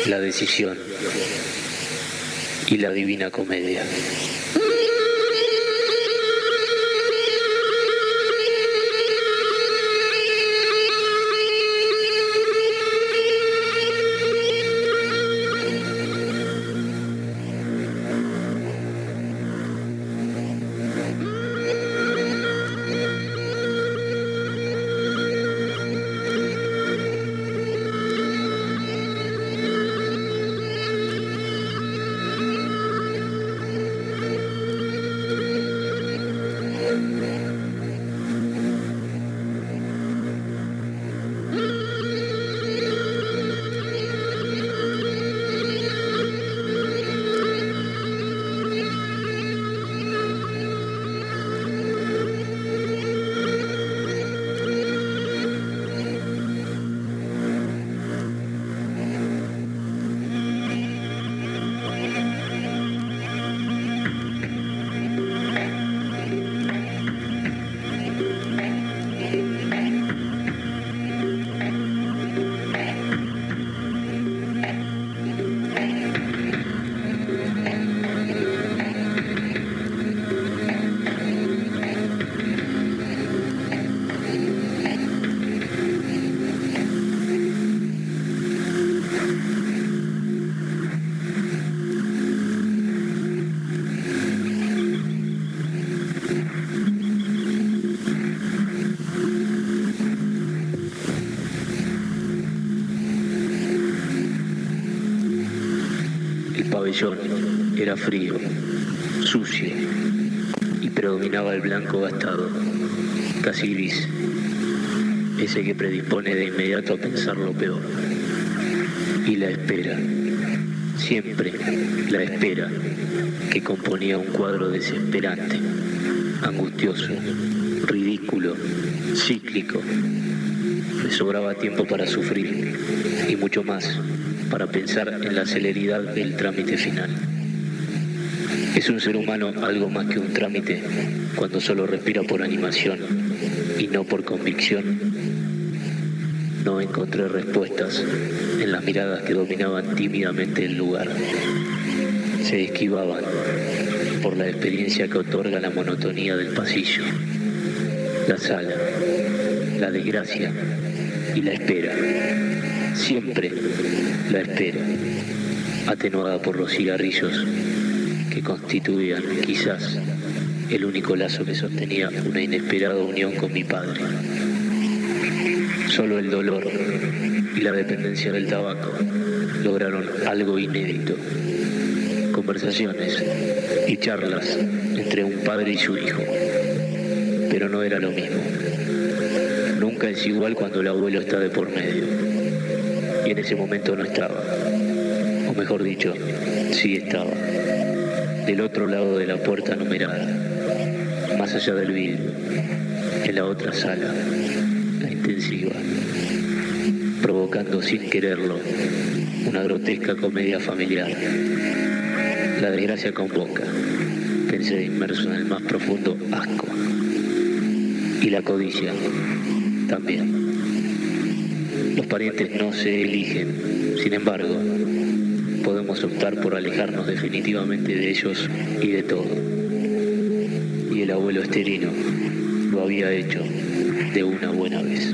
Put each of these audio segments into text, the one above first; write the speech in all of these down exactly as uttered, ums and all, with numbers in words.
La decisión y la Divina Comedia. Era frío, sucio, y predominaba el blanco gastado, casi gris, ese que predispone de inmediato a pensar lo peor. Y la espera, siempre la espera, que componía un cuadro desesperante, angustioso, ridículo, cíclico. Me sobraba tiempo para sufrir, y mucho más para pensar en la celeridad del trámite final. ¿Es un ser humano algo más que un trámite cuando solo respira por animación y no por convicción? No encontré respuestas en las miradas que dominaban tímidamente el lugar. Se esquivaban por la experiencia que otorga la monotonía del pasillo, la sala, la desgracia y la espera. Siempre la espera, atenuada por los cigarrillos que constituían quizás el único lazo que sostenía una inesperada unión con mi padre. Solo el dolor y la dependencia del tabaco lograron algo inédito. Conversaciones y charlas entre un padre y su hijo. Pero no era lo mismo. Nunca es igual cuando el abuelo está de por medio. Y en ese momento no estaba, o mejor dicho, sí estaba, del otro lado de la puerta numerada, más allá del vidrio, en la otra sala, la intensiva, provocando sin quererlo una grotesca comedia familiar. La desgracia convoca, pensé inmerso en el más profundo asco, y la codicia también. Los parientes no se eligen, sin embargo, podemos optar por alejarnos definitivamente de ellos y de todo. Y el abuelo Esterino lo había hecho de una buena vez.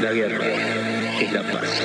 La guerra es la paz.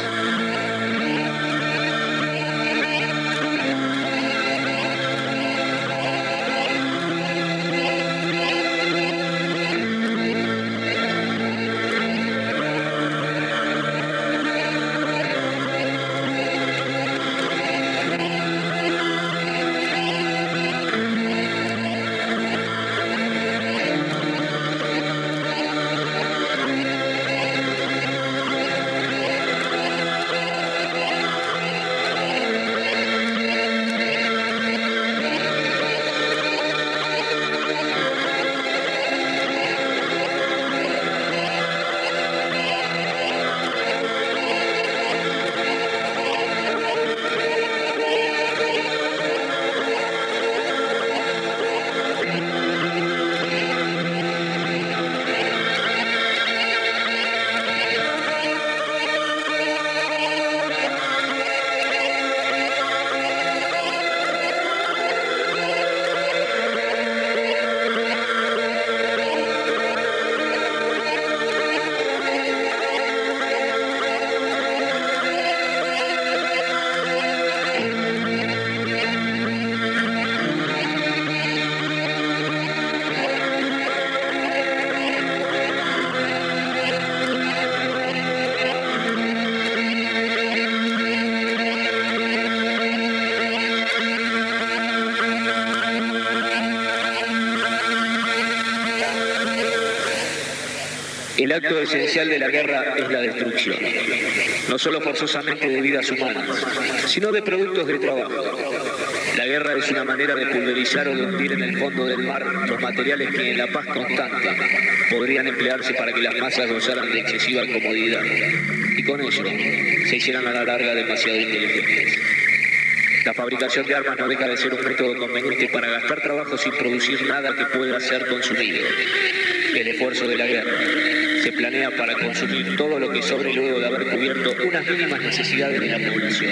El acto esencial de la guerra es la destrucción, no solo forzosamente de vidas humanas, sino de productos de trabajo. La guerra es una manera de pulverizar o de hundir en el fondo del mar los materiales que en la paz constante podrían emplearse para que las masas gozaran de excesiva comodidad y con ello se hicieran a la larga demasiado inteligentes. La fabricación de armas no deja de ser un método conveniente para gastar trabajo sin producir nada que pueda ser consumido. El esfuerzo de la guerra se planea para consumir todo lo que sobre luego de haber cubierto unas mínimas necesidades de la población.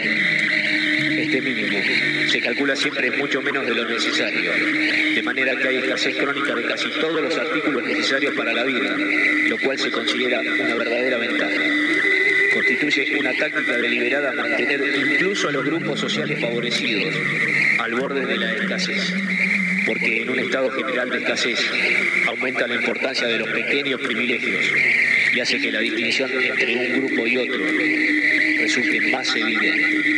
Este mínimo se calcula siempre mucho menos de lo necesario, de manera que hay escasez crónica de casi todos los artículos necesarios para la vida, lo cual se considera una verdadera ventaja. Constituye una táctica deliberada mantener incluso a los grupos sociales favorecidos al borde de la escasez, porque en un estado general de escasez aumenta la importancia de los pequeños privilegios y hace que la distinción entre un grupo y otro resulte más evidente.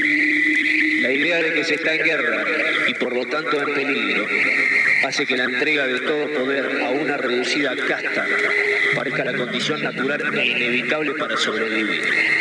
La idea de que se está en guerra y por lo tanto en peligro hace que la entrega de todo poder a una reducida casta parezca la condición natural e inevitable para sobrevivir.